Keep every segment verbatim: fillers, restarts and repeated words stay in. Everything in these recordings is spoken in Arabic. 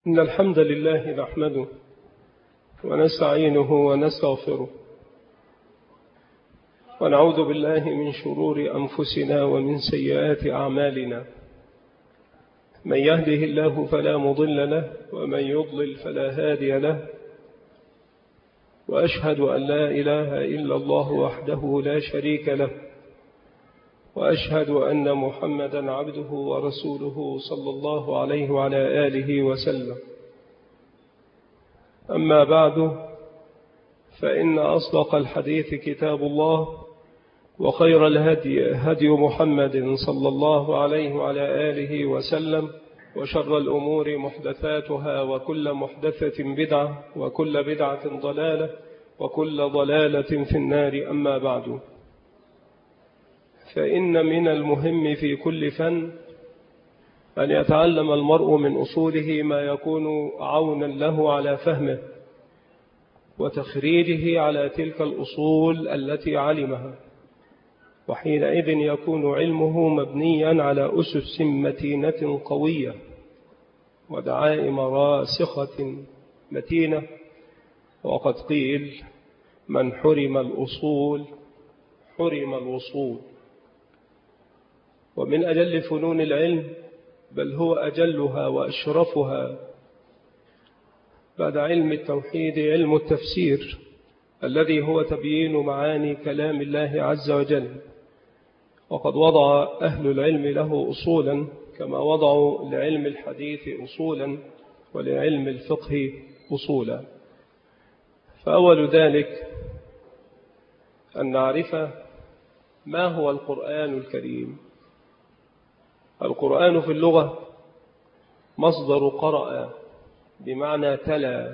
إن الحمد لله نحمده ونستعينه ونستغفره ونعوذ بالله من شرور أنفسنا ومن سيئات أعمالنا. من يهده الله فلا مضل له ومن يضلل فلا هادي له، وأشهد أن لا إله إلا الله وحده لا شريك له، وأشهد أن محمدا عبده ورسوله صلى الله عليه وعلى آله وسلم. أما بعد، فإن أصدق الحديث كتاب الله، وخير الهدي هدي محمد صلى الله عليه وعلى آله وسلم، وشر الأمور محدثاتها، وكل محدثة بدعة، وكل بدعة ضلالة، وكل ضلالة في النار. أما بعد، فإن من المهم في كل فن أن يتعلم المرء من أصوله ما يكون عونا له على فهمه وتخريجه على تلك الأصول التي علمها، وحينئذ يكون علمه مبنيا على أسس متينة قوية ودعائم راسخة متينة. وقد قيل: من حرم الأصول حرم الوصول. ومن أجل فنون العلم، بل هو أجلها وأشرفها بعد علم التوحيد، علم التفسير، الذي هو تبيين معاني كلام الله عز وجل. وقد وضع أهل العلم له أصولا، كما وضعوا لعلم الحديث أصولا ولعلم الفقه أصولا. فأول ذلك أن نعرف ما هو القرآن الكريم. القرآن في اللغة مصدر قرأ بمعنى تلا،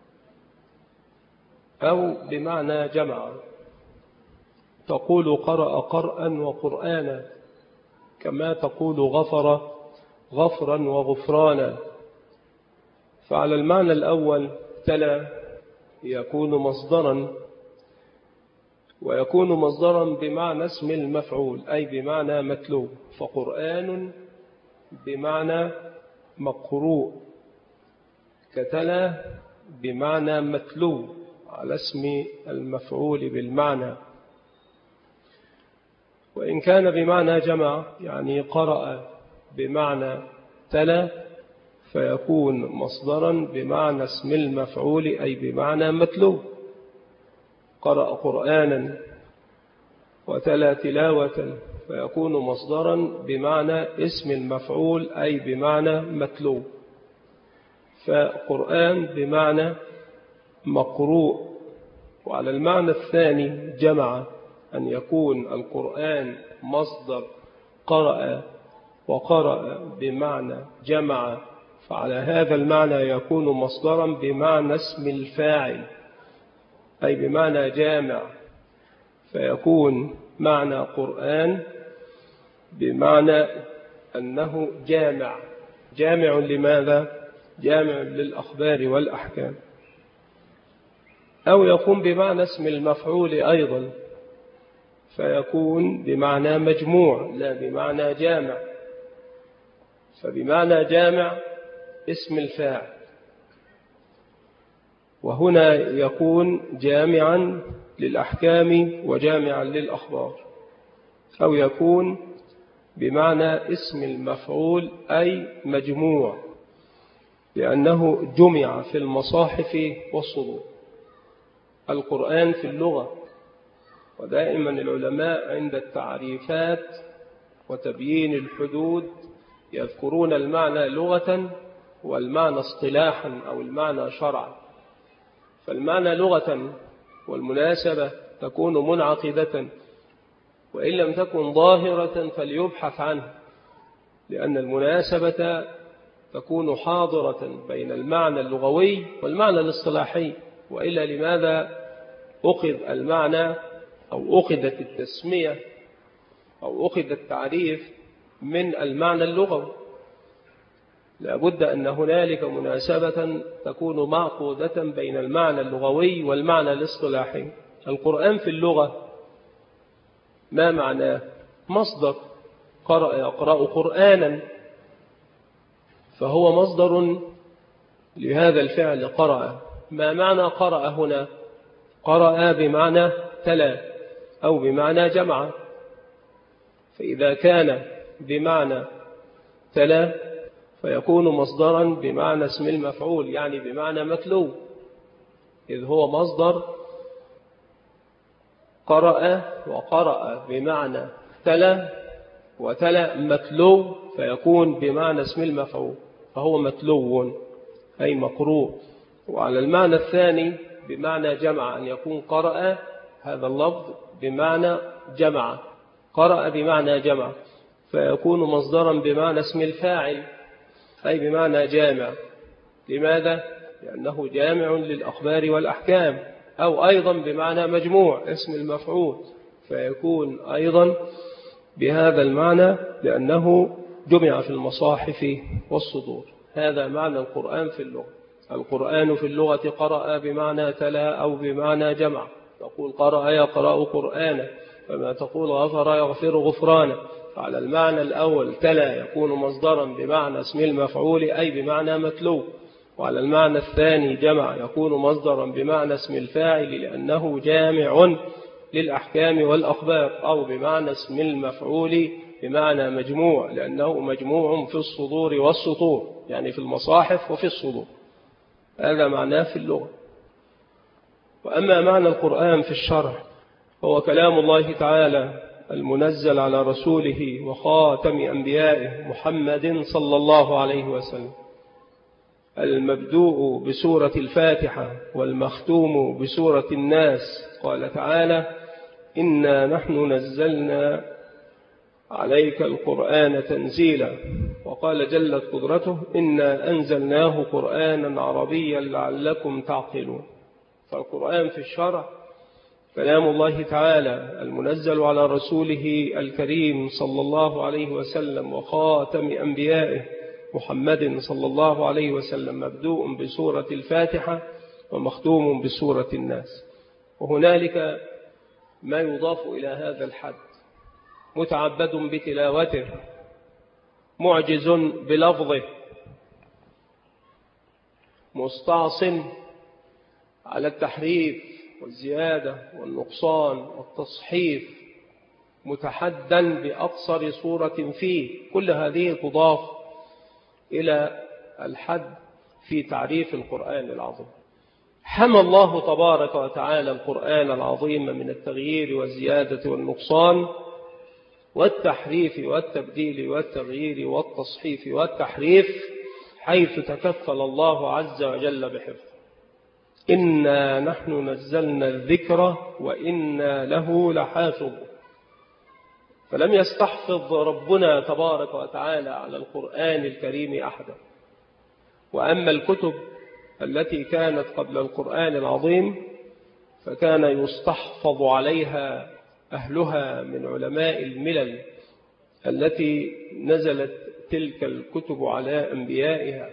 أو بمعنى جمع. تقول قرأ قرأا وقرآنا، كما تقول غفر غفرا وغفرانا. فعلى المعنى الأول تلا يكون مصدرا، ويكون مصدرا بمعنى اسم المفعول، أي بمعنى متلو. فقرآن بمعنى مقروء، كتلا بمعنى متلو على اسم المفعول بالمعنى. وإن كان بمعنى جمع، يعني قرأ بمعنى تلا، فيكون مصدرا بمعنى اسم المفعول، أي بمعنى متلو. قرأ قرآنا وتلا تلاوة، فيكون مصدرا بمعنى اسم المفعول، أي بمعنى متلو. فقرآن بمعنى مقروء. وعلى المعنى الثاني جمع، أن يكون القرآن مصدر قرأ، وقرأ بمعنى جمع، فعلى هذا المعنى يكون مصدرا بمعنى اسم الفاعل، أي بمعنى جامع. فيكون معنى قرآن بمعنى أنه جامع. جامع لماذا؟ جامع للأخبار والأحكام. أو يكون بمعنى اسم المفعول أيضا، فيكون بمعنى مجموع لا بمعنى جامع. فبمعنى جامع اسم الفاعل، وهنا يكون جامعا للأحكام وجامعا للأخبار. أو يكون بمعنى اسم المفعول، أي مجموع، لأنه جمع في المصاحف والصدور. القرآن في اللغة، ودائما العلماء عند التعريفات وتبيين الحدود يذكرون المعنى لغة والمعنى اصطلاحا أو المعنى شرعا. فالمعنى لغة والمناسبة تكون منعقدة، وإن لم تكن ظاهرة فليبحث عنها، لأن المناسبة تكون حاضرة بين المعنى اللغوي والمعنى الاصطلاحي. وإلا لماذا أخذ المعنى أو أخذت التسمية أو أخذ التعريف من المعنى اللغوي؟ لابد أن هنالك مناسبة تكون معقودة بين المعنى اللغوي والمعنى الاصطلاحي. القرآن في اللغة ما معناه؟ مصدر قرأ يقرأ قرآنا، فهو مصدر لهذا الفعل قرأ. ما معنى قرأ هنا؟ قرأ بمعنى تلا أو بمعنى جمع. فإذا كان بمعنى تلا فيكون مصدرا بمعنى اسم المفعول، يعني بمعنى متلو، إذ هو مصدر قرأ، وقرأ بمعنى تلا، وتلا متلو فيكون بمعنى اسم المفعول، فهو متلو أي مقروء. وعلى المعنى الثاني بمعنى جمع، أن يكون قرأ هذا اللفظ بمعنى جمع، قرأ بمعنى جمع فيكون مصدرا بمعنى اسم الفاعل أي بمعنى جامع. لماذا؟ لأنه جامع للأخبار والأحكام. أو أيضا بمعنى مجموع اسم المفعول، فيكون أيضا بهذا المعنى لأنه جمع في المصاحف والصدور. هذا معنى القرآن في اللغة. القرآن في اللغة قرأ بمعنى تلا أو بمعنى جمع. تقول قرأ يقرأ قرآنا، فما تقول غفر يغفر غفرانا. على المعنى الأول تلا يكون مصدرا بمعنى اسم المفعول أي بمعنى متلو، وعلى المعنى الثاني جمع يكون مصدرا بمعنى اسم الفاعل لأنه جامع للأحكام والأخبار، أو بمعنى اسم المفعول بمعنى مجموع لأنه مجموع في الصدور والسطور، يعني في المصاحف وفي الصدور. هذا معناه في اللغة. وأما معنى القرآن في الشرع هو كلام الله تعالى المنزل على رسوله وخاتم أنبيائه محمد صلى الله عليه وسلم، المبدوء بسورة الفاتحة والمختوم بسورة الناس. قال تعالى: إنا نحن نزلنا عليك القرآن تنزيلا. وقال جلت قدرته: إنا أنزلناه قرآنا عربيا لعلكم تعقلون. فالقرآن في الشرع كلام الله تعالى المنزل على رسوله الكريم صلى الله عليه وسلم وخاتم أنبيائه محمد صلى الله عليه وسلم، مبدوء بسورة الفاتحة ومختوم بسورة الناس. وهنالك ما يضاف إلى هذا الحد: متعبد بتلاوته، معجز بلفظه، مستعص على التحريف والزيادة والنقصان والتصحيف، متحدا بأقصر صورة فيه. كل هذه تضاف إلى الحد في تعريف القرآن العظيم. حمى الله تبارك وتعالى القرآن العظيم من التغيير والزيادة والنقصان والتحريف والتبديل والتغيير والتصحيف والتحريف، حيث تكفل الله عز وجل بحفظه. إنا نحن نزلنا الذكر وإنا له لحافظ. فلم يستحفظ ربنا تبارك وتعالى على القرآن الكريم أحدا. وأما الكتب التي كانت قبل القرآن العظيم فكان يستحفظ عليها أهلها من علماء الملل التي نزلت تلك الكتب على أنبيائها،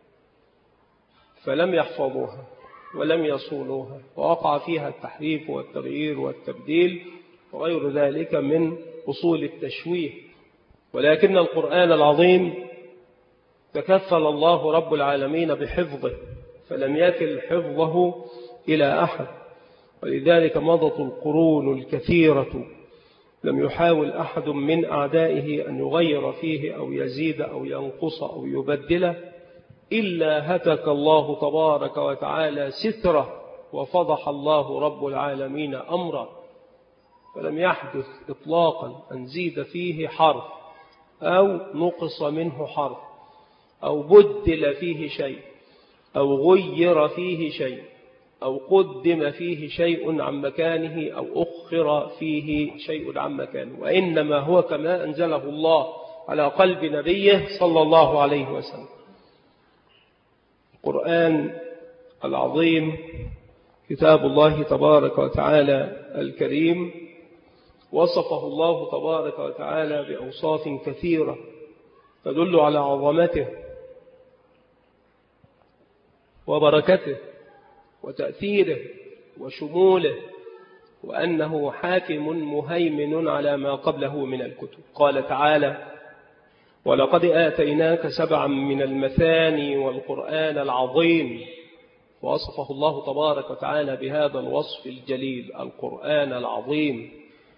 فلم يحفظوها ولم يصونوها، ووقع فيها التحريف والتغيير والتبديل وغير ذلك من أصول التشويه. ولكن القرآن العظيم تكفل الله رب العالمين بحفظه، فلم يكل حفظه إلى أحد. ولذلك مضت القرون الكثيرة لم يحاول أحد من أعدائه أن يغير فيه أو يزيد أو ينقص أو يبدله، إلا هتك الله تبارك وتعالى ستره وفضح الله رب العالمين أمره. فلم يحدث إطلاقا أن زيد فيه حرف أو نقص منه حرف أو بدل فيه شيء أو غير فيه شيء أو قدم فيه شيء عن مكانه أو أخر فيه شيء عن مكانه، وإنما هو كما أنزله الله على قلب نبيه صلى الله عليه وسلم. القرآن العظيم كتاب الله تبارك وتعالى الكريم وصفه الله تبارك وتعالى بأوصاف كثيرة تدل على عظمته وبركته وتأثيره وشموله، وأنه حاكم مهيمن على ما قبله من الكتب. قال تعالى: ولقد آتيناك سبعا من المثاني والقرآن العظيم. ووصفه الله تبارك وتعالى بهذا الوصف الجليل القرآن العظيم.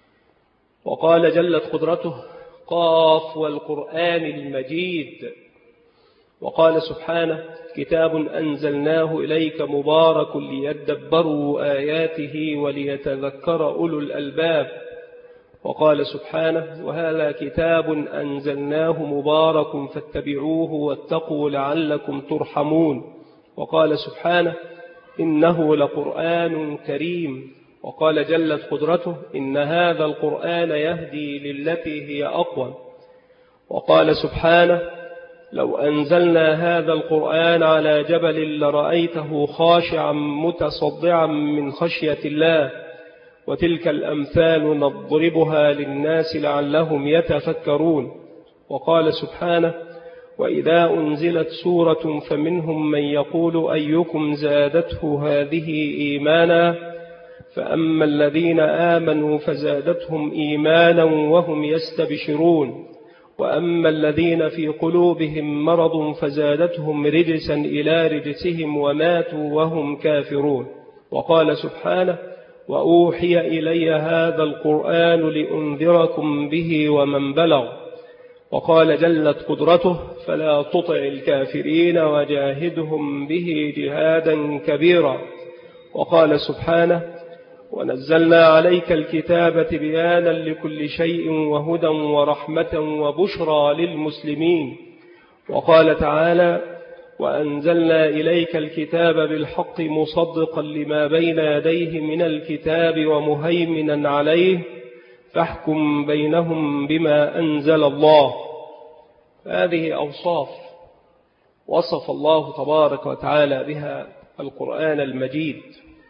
وقال جلت قدرته قاف والقرآن المجيد. وقال سبحانه كتاب أنزلناه إليك مبارك ليدبروا آياته وليتذكر أولو الألباب. وقال سبحانه وهذا كتاب أنزلناه مبارك فاتبعوه واتقوا لعلكم ترحمون. وقال سبحانه إنه لقرآن كريم. وقال جلت قدرته إن هذا القرآن يهدي للتي هي أقوم. وقال سبحانه لو أنزلنا هذا القرآن على جبل لرأيته خاشعا متصدعا من خشية الله وتلك الأمثال نضربها للناس لعلهم يتفكرون. وقال سبحانه وإذا أنزلت سورة فمنهم من يقول أيكم زادته هذه إيمانا فأما الذين آمنوا فزادتهم إيمانا وهم يستبشرون وأما الذين في قلوبهم مرض فزادتهم رجسا إلى رجسهم وماتوا وهم كافرون. وقال سبحانه وأوحي إلي هذا القرآن لأنذركم به ومن بلغ. وقال جلت قدرته فلا تطع الكافرين وجاهدهم به جهادا كبيرا. وقال سبحانه ونزلنا عليك الكتاب تبيانا لكل شيء وهدى ورحمة وبشرى للمسلمين. وقال تعالى وأنزلنا إليك الكتاب بالحق مصدقا لما بين يديه من الكتاب ومهيمنا عليه فاحكم بينهم بما أنزل الله. هذه أوصاف وصف الله تبارك وتعالى بها القرآن المجيد.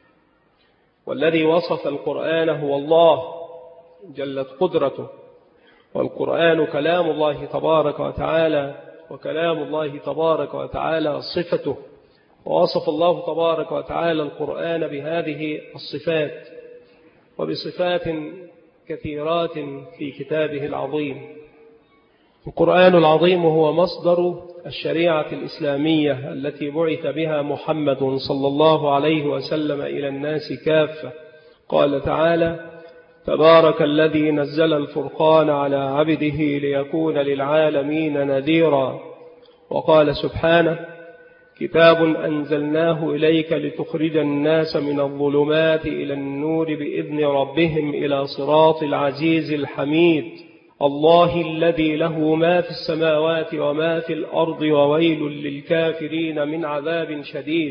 والذي وصف القرآن هو الله جلت قدرته. والقرآن كلام الله تبارك وتعالى وكلام الله تبارك وتعالى صفته. ووصف الله تبارك وتعالى القرآن بهذه الصفات وبصفات كثيرات في كتابه العظيم. القرآن العظيم هو مصدر الشريعة الإسلامية التي بعث بها محمد صلى الله عليه وسلم إلى الناس كافة. قال تعالى تبارك الذي نزل الفرقان على عبده ليكون للعالمين نذيرا. وقال سبحانه كتاب أنزلناه إليك لتخرج الناس من الظلمات إلى النور بإذن ربهم إلى صراط العزيز الحميد الله الذي له ما في السماوات وما في الأرض وويل للكافرين من عذاب شديد.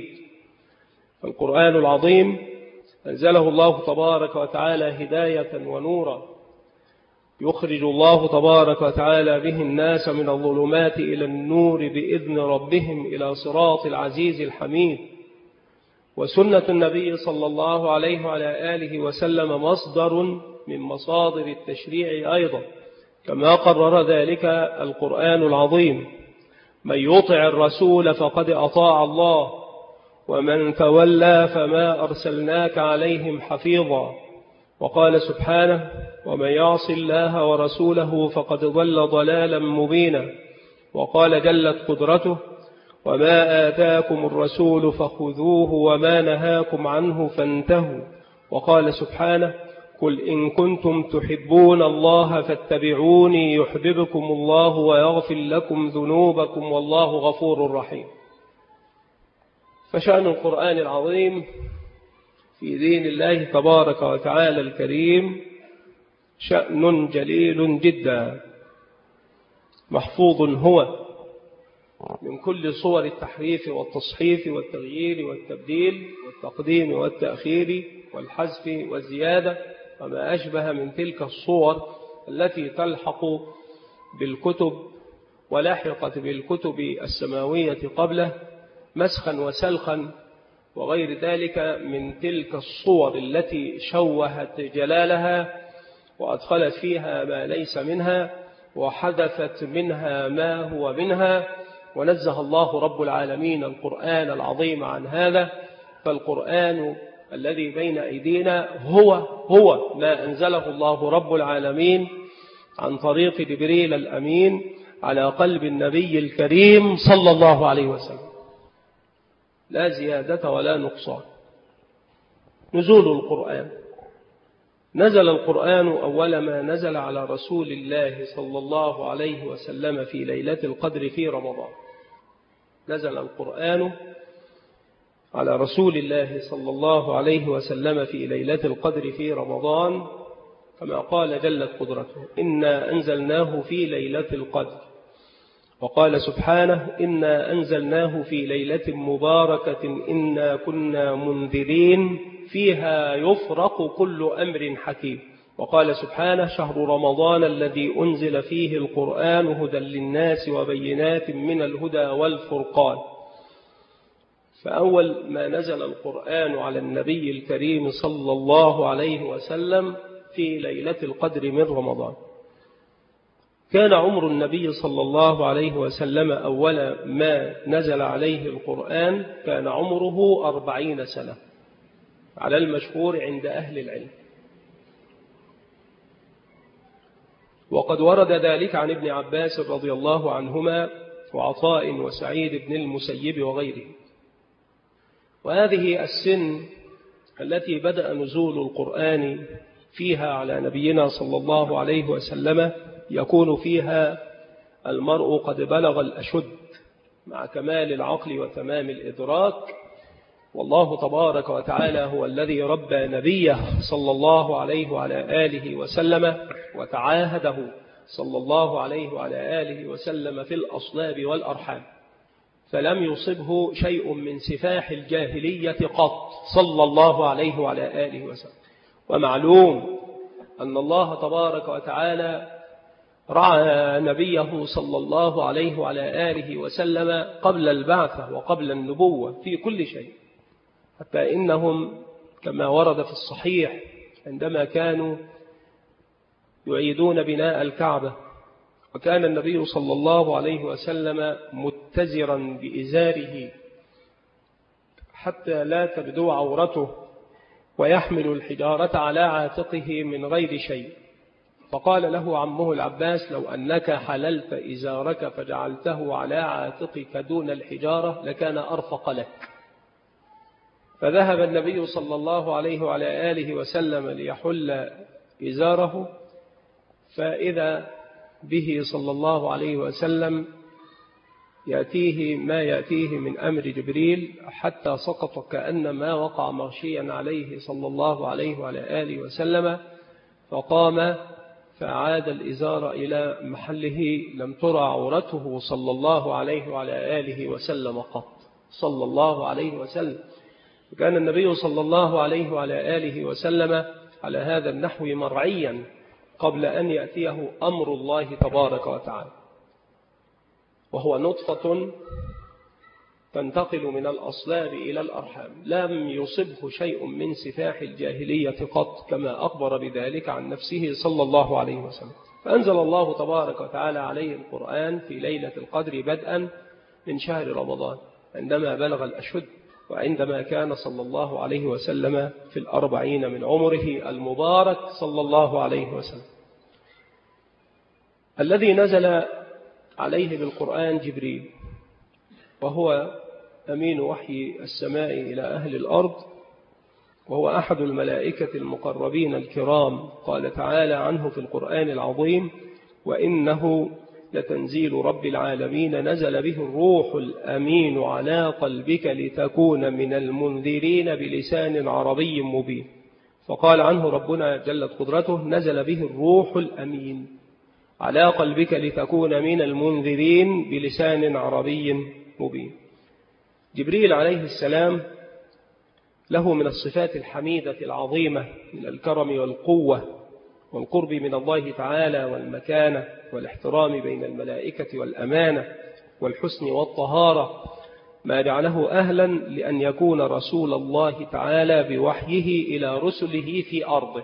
القرآن العظيم أنزله الله تبارك وتعالى هداية ونورا يخرج الله تبارك وتعالى به الناس من الظلمات إلى النور بإذن ربهم إلى صراط العزيز الحميد. وسنة النبي صلى الله عليه وعلى آله وسلم مصدر من مصادر التشريع أيضا كما قرر ذلك القرآن العظيم من يطع الرسول فقد أطاع الله ومن تولى فما أرسلناك عليهم حفيظا. وقال سبحانه ومن يعص الله ورسوله فقد ضل ضلالا مبينا. وقال جلت قدرته وما آتاكم الرسول فخذوه وما نهاكم عنه فانتهوا. وقال سبحانه قل إن كنتم تحبون الله فاتبعوني يحببكم الله ويغفر لكم ذنوبكم والله غفور رحيم. فشأن القرآن العظيم في دين الله تبارك وتعالى الكريم شأن جليل جدا محفوظ هو من كل صور التحريف والتصحيف والتغيير والتبديل والتقديم والتأخير والحذف والزيادة وما أشبه من تلك الصور التي تلحق بالكتب ولاحقت بالكتب السماوية قبله مسخا وسلخا وغير ذلك من تلك الصور التي شوهت جلالها وأدخلت فيها ما ليس منها وحدثت منها ما هو منها. ونزه الله رب العالمين القرآن العظيم عن هذا. فالقرآن الذي بين أيدينا هو هو ما أنزله الله رب العالمين عن طريق جبريل الأمين على قلب النبي الكريم صلى الله عليه وسلم، لا زيادة ولا نقصان. نزول القرآن. نزل القرآن أول ما نزل على رسول الله صلى الله عليه وسلم في ليلة القدر في رمضان. نزل القرآن على رسول الله صلى الله عليه وسلم في ليلة القدر في رمضان، كما قال جلت قدرته: إنا أنزلناه في ليلة القدر. وقال سبحانه: إنا أنزلناه في ليلة مباركة إنا كنا منذرين فيها يفرق كل أمر حكيم. وقال سبحانه: شهر رمضان الذي أنزل فيه القرآن هدى للناس وبينات من الهدى والفرقان. فأول ما نزل القرآن على النبي الكريم صلى الله عليه وسلم في ليلة القدر من رمضان. كان عمر النبي صلى الله عليه وسلم أول ما نزل عليه القرآن كان عمره أربعين سنة على المشهور عند أهل العلم. وقد ورد ذلك عن ابن عباس رضي الله عنهما وعطاء وسعيد بن المسيب وغيره. وهذه السن التي بدأ نزول القرآن فيها على نبينا صلى الله عليه وسلم يكون فيها المرء قد بلغ الأشد مع كمال العقل وتمام الإدراك. والله تبارك وتعالى هو الذي ربى نبيه صلى الله عليه وعلى آله وسلم وتعاهده صلى الله عليه وعلى آله وسلم في الأصلاب والأرحام، فلم يصبه شيء من سفاح الجاهلية قط صلى الله عليه وعلى آله وسلم. ومعلوم أن الله تبارك وتعالى رعى نبيه صلى الله عليه وعلى آله وسلم قبل البعثة وقبل النبوة في كل شيء، حتى إنهم كما ورد في الصحيح عندما كانوا يعيدون بناء الكعبة وكان النبي صلى الله عليه وسلم متزرا بإزاره حتى لا تبدو عورته ويحمل الحجارة على عاتقه من غير شيء، فقال له عمه العباس: لو أنك حللت إزارك فجعلته على عاتقك دون الحجارة لكان أرفق لك. فذهب النبي صلى الله عليه وعلى آله وسلم ليحل إزاره، فإذا به صلى الله عليه وسلم يأتيه ما يأتيه من أمر جبريل حتى سقط كأنما وقع مغشيا عليه صلى الله عليه وعلى آله وسلم، فقام فعاد الإزار إلى محله لم ترى عورته صلى الله عليه وعلى آله وسلم قط صلى الله عليه وسلم. وكان النبي صلى الله عليه وعلى آله وسلم على هذا النحو مرعيا قبل أن يأتيه أمر الله تبارك وتعالى، وهو نطفة تنتقل من الأصلاب إلى الأرحام، لم يصبه شيء من سفاح الجاهلية قط كما أخبر بذلك عن نفسه صلى الله عليه وسلم. فأنزل الله تبارك وتعالى عليه القرآن في ليلة القدر بدءا من شهر رمضان عندما بلغ الأشد، وعندما كان صلى الله عليه وسلم في الأربعين من عمره المبارك صلى الله عليه وسلم. الذي نزل عليه بالقرآن جبريل، وهو أمين وحي السماء إلى أهل الأرض، وهو أحد الملائكة المقربين الكرام. قال تعالى عنه في القرآن العظيم: وإنه لتنزيل رب العالمين نزل به الروح الأمين على قلبك لتكون من المنذرين بلسان عربي مبين. فقال عنه ربنا جلت قدرته: نزل به الروح الأمين على قلبك لتكون من المنذرين بلسان عربي مبين. جبريل عليه السلام له من الصفات الحميدة العظيمة من الكرم والقوة والقرب من الله تعالى والمكانة والاحترام بين الملائكة والأمانة والحسن والطهارة، ما جعله أهلا لأن يكون رسول الله تعالى بوحيه إلى رسله في أرضه.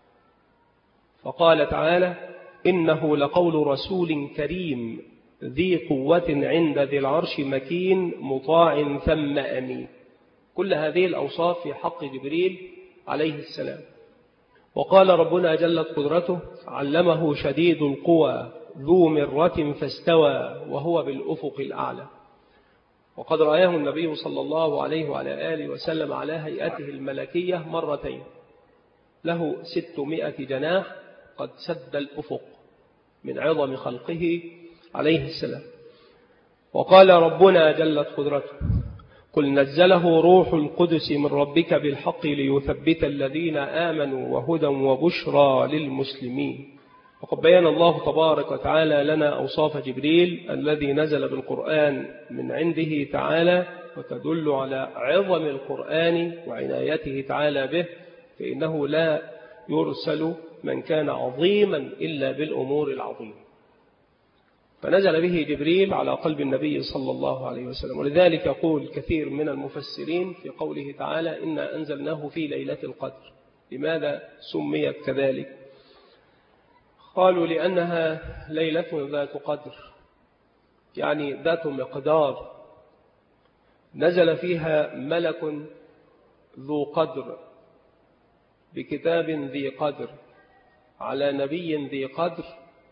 فقال تعالى: إنه لقول رسول كريم ذي قوة عند ذي العرش مكين مطاع ثم أمين. كل هذه الأوصاف في حق جبريل عليه السلام. وقال ربنا جلت قدرته: علمه شديد القوى ذو مرة فاستوى وهو بالأفق الأعلى. وقد رآه النبي صلى الله عليه وعلى آله وسلم على هيئته الملكية مرتين، له ستمائة جناح قد سد الأفق من عظم خلقه عليه السلام. وقال ربنا جلت قدرته: قل نزله روح القدس من ربك بالحق ليثبت الذين آمنوا وهدى وبشرى للمسلمين. وقد بيّن الله تبارك وتعالى لنا أوصاف جبريل الذي نزل بالقرآن من عنده تعالى، وتدل على عظم القرآن وعنايته تعالى به، فإنه لا يرسل من كان عظيما إلا بالأمور العظيمة. فنزل به جبريل على قلب النبي صلى الله عليه وسلم. ولذلك يقول كثير من المفسرين في قوله تعالى: إنا أنزلناه في ليلة القدر. لماذا سميت كذلك؟ قالوا لأنها ليلة ذات قدر، يعني ذات مقدار، نزل فيها ملك ذو قدر بكتاب ذي قدر على نبي ذي قدر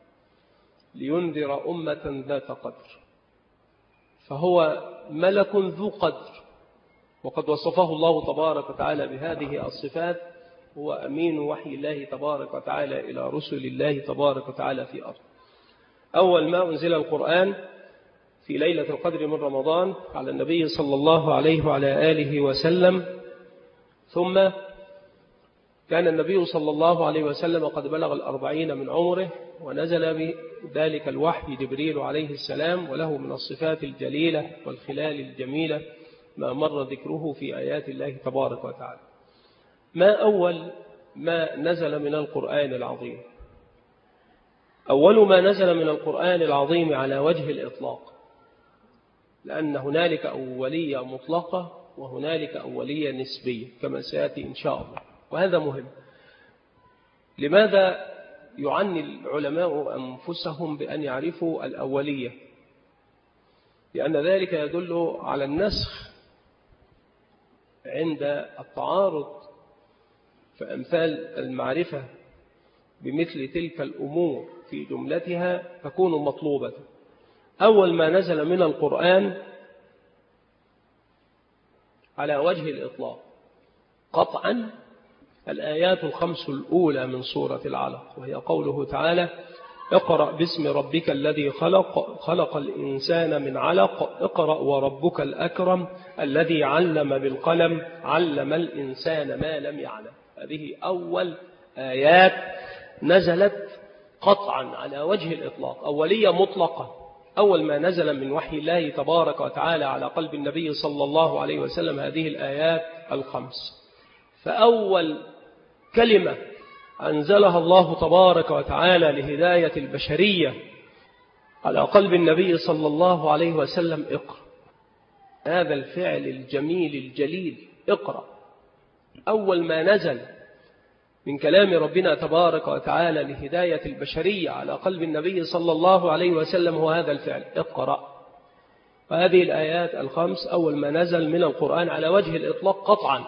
لينذر أمة ذات قدر. فهو ملك ذو قدر، وقد وصفه الله تبارك وتعالى بهذه الصفات: هو أمين وحي الله تبارك وتعالى إلى رسل الله تبارك وتعالى في أرض. أول ما أنزل القرآن في ليلة القدر من رمضان على النبي صلى الله عليه وعلى آله وسلم، ثم كان النبي صلى الله عليه وسلم قد بلغ الأربعين من عمره، ونزل بذلك الوحي جبريل عليه السلام، وله من الصفات الجليلة والخلال الجميلة ما مر ذكره في آيات الله تبارك وتعالى. ما أول ما نزل من القرآن العظيم؟ أول ما نزل من القرآن العظيم على وجه الإطلاق، لأن هنالك أولية مطلقة وهنالك أولية نسبية كما سيأتي إن شاء الله، وهذا مهم. لماذا يعني العلماء أنفسهم بأن يعرفوا الأولية؟ لأن ذلك يدل على النسخ عند التعارض، فأمثال المعرفة بمثل تلك الأمور في جملتها تكون مطلوبة. أول ما نزل من القرآن على وجه الإطلاق قطعا الآيات الخمس الأولى من سورة العلق، وهي قوله تعالى: اقرأ باسم ربك الذي خلق خلق الإنسان من علق اقرأ وربك الأكرم الذي علم بالقلم علم الإنسان ما لم يعلم. هذه أول آيات نزلت قطعا على وجه الإطلاق، أولية مطلقة. أول ما نزل من وحي الله تبارك وتعالى على قلب النبي صلى الله عليه وسلم هذه الآيات الخمس. فأول كلمة أنزلها الله تبارك وتعالى لهداية البشرية على قلب النبي صلى الله عليه وسلم: اقرأ. هذا الفعل الجميل الجليل، اقرأ، أول ما نزل من كلام ربنا تبارك وتعالى لهداية البشرية على قلب النبي صلى الله عليه وسلم هو هذا الفعل: اقرأ. وهذه الآيات الخمس أول ما نزل من القرآن على وجه الإطلاق قطعا،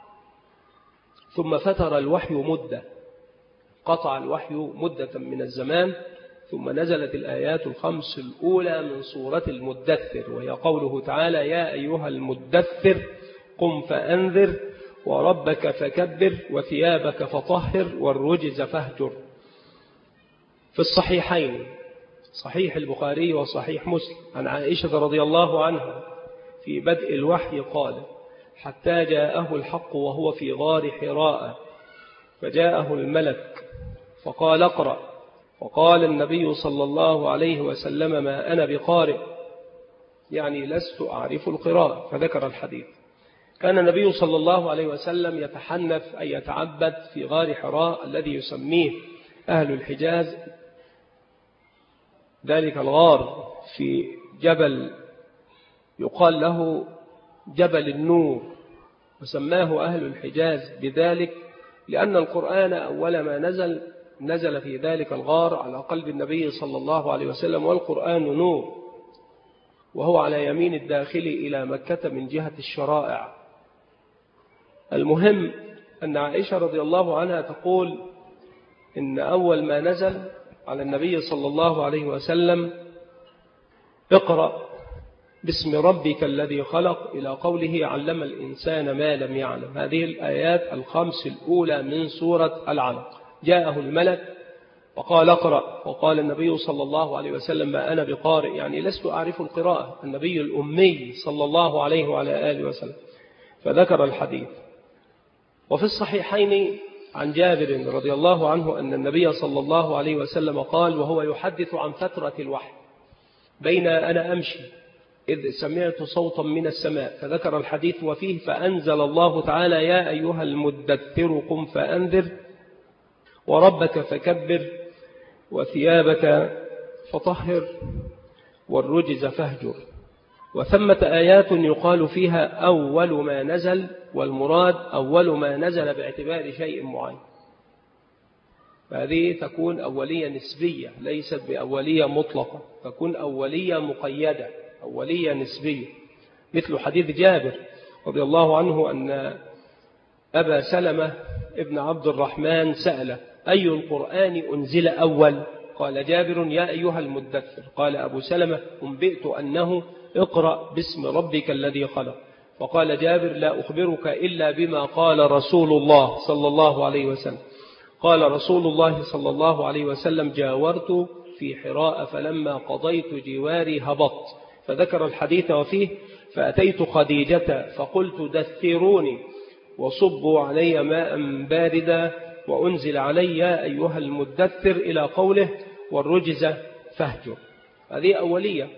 ثم فتر الوحي مدة، قطع الوحي مدة من الزمان، ثم نزلت الآيات الخمس الأولى من سورة المدثر، وهي قوله تعالى: يا أيها المدثر قم فأنذر وربك فكبر وثيابك فطهر والرجز فاهجر. في الصحيحين، صحيح البخاري وصحيح مسلم، عن عائشة رضي الله عنها في بدء الوحي قال: حتى جاءه الحق وهو في غار حراء فجاءه الملك فقال: اقرأ. فقال النبي صلى الله عليه وسلم: ما أنا بقارئ، يعني لست أعرف القراءة، فذكر الحديث. كان النبي صلى الله عليه وسلم يتحنث أي يتعبد في غار حراء الذي يسميه أهل الحجاز ذلك الغار في جبل يقال له جبل النور، وسماه أهل الحجاز بذلك لأن القرآن أول ما نزل نزل في ذلك الغار على قلب النبي صلى الله عليه وسلم، والقرآن نور، وهو على يمين الداخل إلى مكة من جهة الشرائع. المهم أن عائشة رضي الله عنها تقول إن أول ما نزل على النبي صلى الله عليه وسلم اقرأ باسم ربك الذي خلق إلى قوله علم الإنسان ما لم يعلم. هذه الآيات الخمس الأولى من سورة العلق. جاءه الملك وقال اقرأ، وقال النبي صلى الله عليه وسلم ما أنا بقارئ، يعني لست أعرف القراءة، النبي الأمي صلى الله عليه وعلى آله وسلم، فذكر الحديث. وفي الصحيحين عن جابر رضي الله عنه أن النبي صلى الله عليه وسلم قال وهو يحدث عن فترة الوحي: بين أنا أمشي إذ سمعت صوتا من السماء، فذكر الحديث وفيه فأنزل الله تعالى يا أيها المدثر قم فأنذر وربك فكبر وثيابك فطهر والرجز فاهجر. وثمة آيات يقال فيها أول ما نزل، والمراد أول ما نزل باعتبار شيء معين، فهذه تكون أولية نسبية ليست بأولية مطلقة، تكون أولية مقيدة، أولية نسبية، مثل حديث جابر رضي الله عنه أن أبا سلمة ابن عبد الرحمن سأل أي القرآن أنزل أول؟ قال جابر يا أيها المدثر. قال أبو سلمة أنبئت أنه اقرأ باسم ربك الذي خلق. فقال جابر لا أخبرك إلا بما قال رسول الله صلى الله عليه وسلم. قال رسول الله صلى الله عليه وسلم جاورت في حراء فلما قضيت جواري هبطت، فذكر الحديث وفيه فأتيت خديجة فقلت دثروني وصبوا علي ماء باردا وأنزل علي يا أيها المدثر إلى قوله والرجز فاهجر. هذه أولية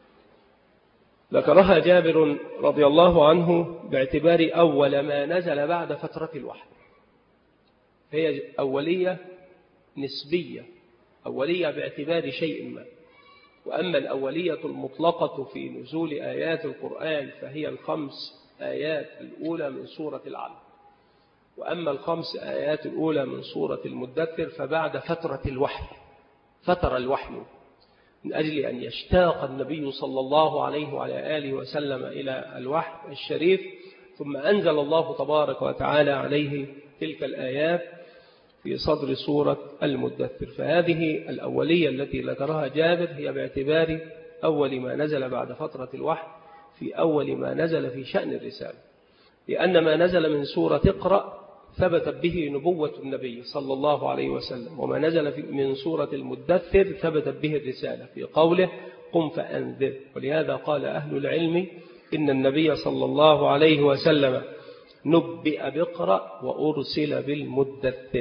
ذكرها جابر رضي الله عنه باعتبار أول ما نزل بعد فترة الوحي، هي أولية نسبية، أولية باعتبار شيء ما. وأما الأولية المطلقة في نزول آيات القرآن فهي الخمس آيات الأولى من سورة العلق. وأما الخمس آيات الأولى من سورة المدثر فبعد فترة الوحي، فتر الوحي من أجل أن يشتاق النبي صلى الله عليه وعلى آله وسلم إلى الوحي الشريف، ثم أنزل الله تبارك وتعالى عليه تلك الآيات في صدر سورة المدثر. فهذه الأولية التي ذكرها جابر هي باعتبار أول ما نزل بعد فترة الوحي في أول ما نزل في شأن الرسالة، لأن ما نزل من سورة اقرأ ثبتت به نبوة النبي صلى الله عليه وسلم، وما نزل من سورة المدثر ثبتت به الرسالة في قوله قم فأنذر. ولهذا قال أهل العلم إن النبي صلى الله عليه وسلم نبئ بقرأ وأرسل بالمدثر،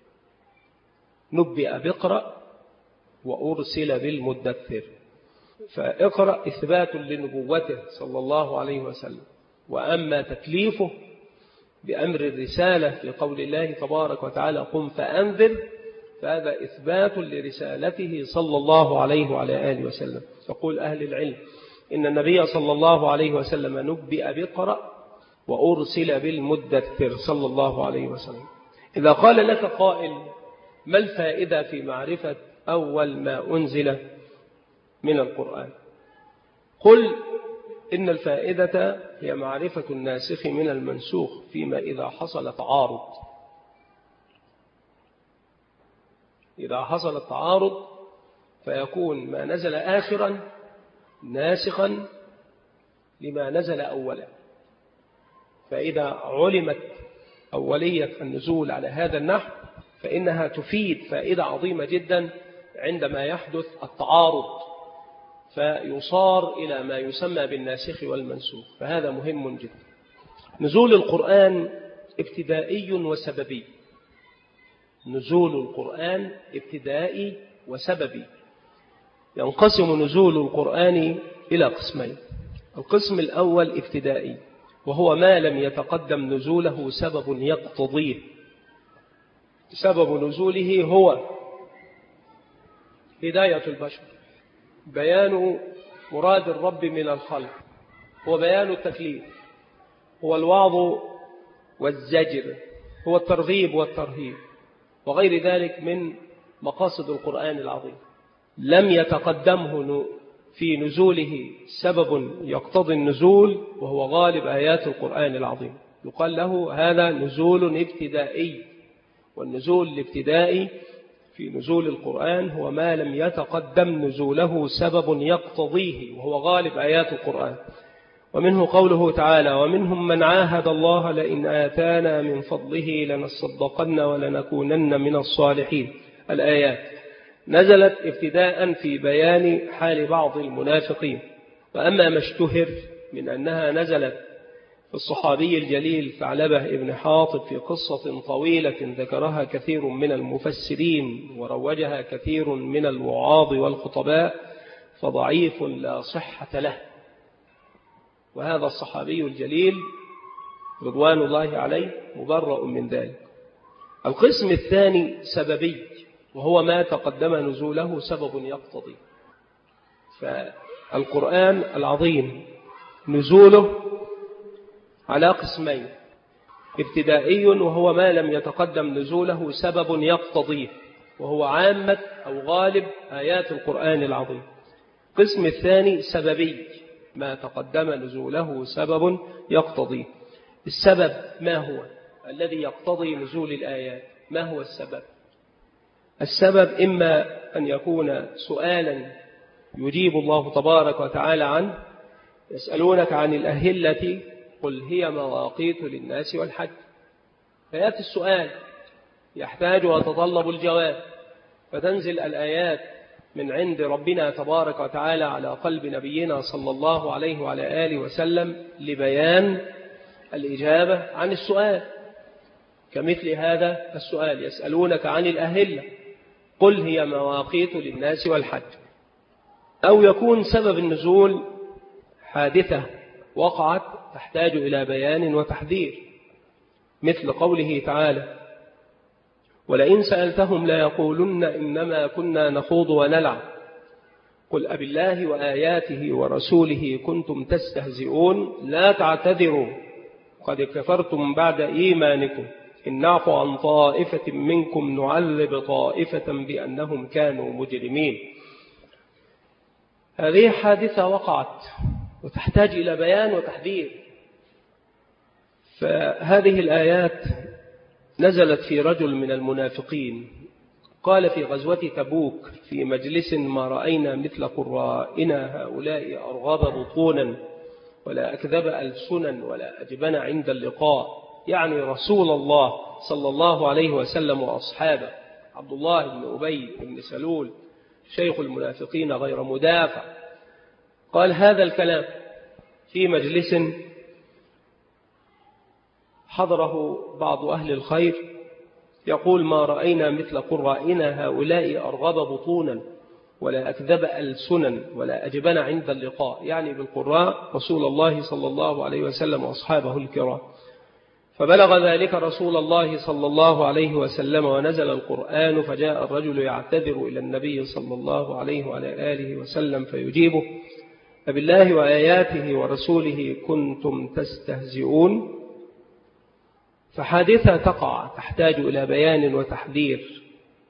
نبئ بقرأ وأرسل بالمدثر. فاقرأ إثبات لنبوته صلى الله عليه وسلم، وأما تكليفه بأمر الرسالة في قول الله تبارك وتعالى قم فأنذر فهذا إثبات لرسالته صلى الله عليه وعلى آله وسلم. يقول أهل العلم إن النبي صلى الله عليه وسلم نبئ بقرأ وأرسل بالمدثر صلى الله عليه وسلم. إذا قال لك قائل ما الفائدة في معرفة أول ما أنزل من القرآن؟ قل إن الفائدة هي معرفة الناسخ من المنسوخ فيما إذا حصل تعارض. إذا حصل تعارض فيكون ما نزل آخرا ناسخا لما نزل أولا. فإذا علمت أولية النزول على هذا النحو فإنها تفيد فائدة عظيمة جدا عندما يحدث التعارض، فيصار إلى ما يسمى بالناسخ والمنسوخ، فهذا مهم جدا. نزول القرآن ابتدائي وسببي. نزول القرآن ابتدائي وسببي. ينقسم نزول القرآن إلى قسمين. القسم الأول ابتدائي، وهو ما لم يتقدم نزوله سبب يقتضيه. سبب نزوله هو هداية البشر، بيان مراد الرب من الخلق، هو بيان التكليف، هو الوعظ والزجر، هو الترغيب والترهيب، وغير ذلك من مقاصد القرآن العظيم. لم يتقدمه في نزوله سبب يقتضي النزول، وهو غالب آيات القرآن العظيم. يقال له هذا نزول ابتدائي. والنزول الابتدائي في نزول القرآن هو ما لم يتقدم نزوله سبب يقتضيه، وهو غالب آيات القرآن. ومنه قوله تعالى: ومنهم من عاهد الله لئن آتانا من فضله لنصدقن ولنكونن من الصالحين. الآيات نزلت ابتداء في بيان حال بعض المنافقين. وأما ما اشتهر من أنها نزلت في الصحابي الجليل ثعلبة ابن حاطب في قصة طويلة ذكرها كثير من المفسرين وروجها كثير من الوعاظ والخطباء، فضعيف لا صحة له. وهذا الصحابي الجليل رضوان الله عليه مبرأ من ذلك. القسم الثاني سببي، وهو ما تقدم نزوله سبب يقتضي. فالقرآن العظيم نزوله على قسمين: ابتدائي وهو ما لم يتقدم نزوله سبب يقتضيه، وهو عامة أو غالب آيات القرآن العظيم. القسم الثاني سببي، ما تقدم نزوله سبب يقتضيه. السبب ما هو الذي يقتضي نزول الآيات؟ ما هو السبب؟ السبب إما أن يكون سؤالا يجيب الله تبارك وتعالى عنه: يسألونك عن الأهلة قل هي مواقيت للناس والحج. فيأتي السؤال يحتاج ويتطلب الجواب، فتنزل الآيات من عند ربنا تبارك وتعالى على قلب نبينا صلى الله عليه وعلى آله وسلم لبيان الإجابة عن السؤال. كمثل هذا السؤال: يسألونك عن الأهلة قل هي مواقيت للناس والحج. أو يكون سبب النزول حادثة وقعت تحتاج إلى بيان وتحذير، مثل قوله تعالى: ولئن سألتهم ليقولن إنما كنا نخوض ونلعب قل أبالله وآياته ورسوله كنتم تستهزئون لا تعتذروا قد كفرتم بعد إيمانكم إن نعفو عن طائفة منكم نعذب طائفة بأنهم كانوا مجرمين. هذه حادثة وقعت وتحتاج إلى بيان وتحذير. فهذه الآيات نزلت في رجل من المنافقين قال في غزوة تبوك: في مجلس ما رأينا مثل قرائنا هؤلاء أرغب بطونا ولا أكذب ألسنا ولا أجبن عند اللقاء، يعني رسول الله صلى الله عليه وسلم وأصحابه. عبد الله بن أبي بن سلول شيخ المنافقين غير مدافع قال هذا الكلام في مجلس حضره بعض أهل الخير، يقول: ما رأينا مثل قرائنا هؤلاء أرغب بطونا ولا أكذب ألسنا ولا أجبن عند اللقاء، يعني بالقراء رسول الله صلى الله عليه وسلم وأصحابه الكرام. فبلغ ذلك رسول الله صلى الله عليه وسلم ونزل القرآن، فجاء الرجل يعتذر إلى النبي صلى الله عليه وعلى آله وسلم فيجيبه: فبالله وآياته ورسوله كنتم تستهزئون. فحادثة تقع تحتاج إلى بيان وتحذير،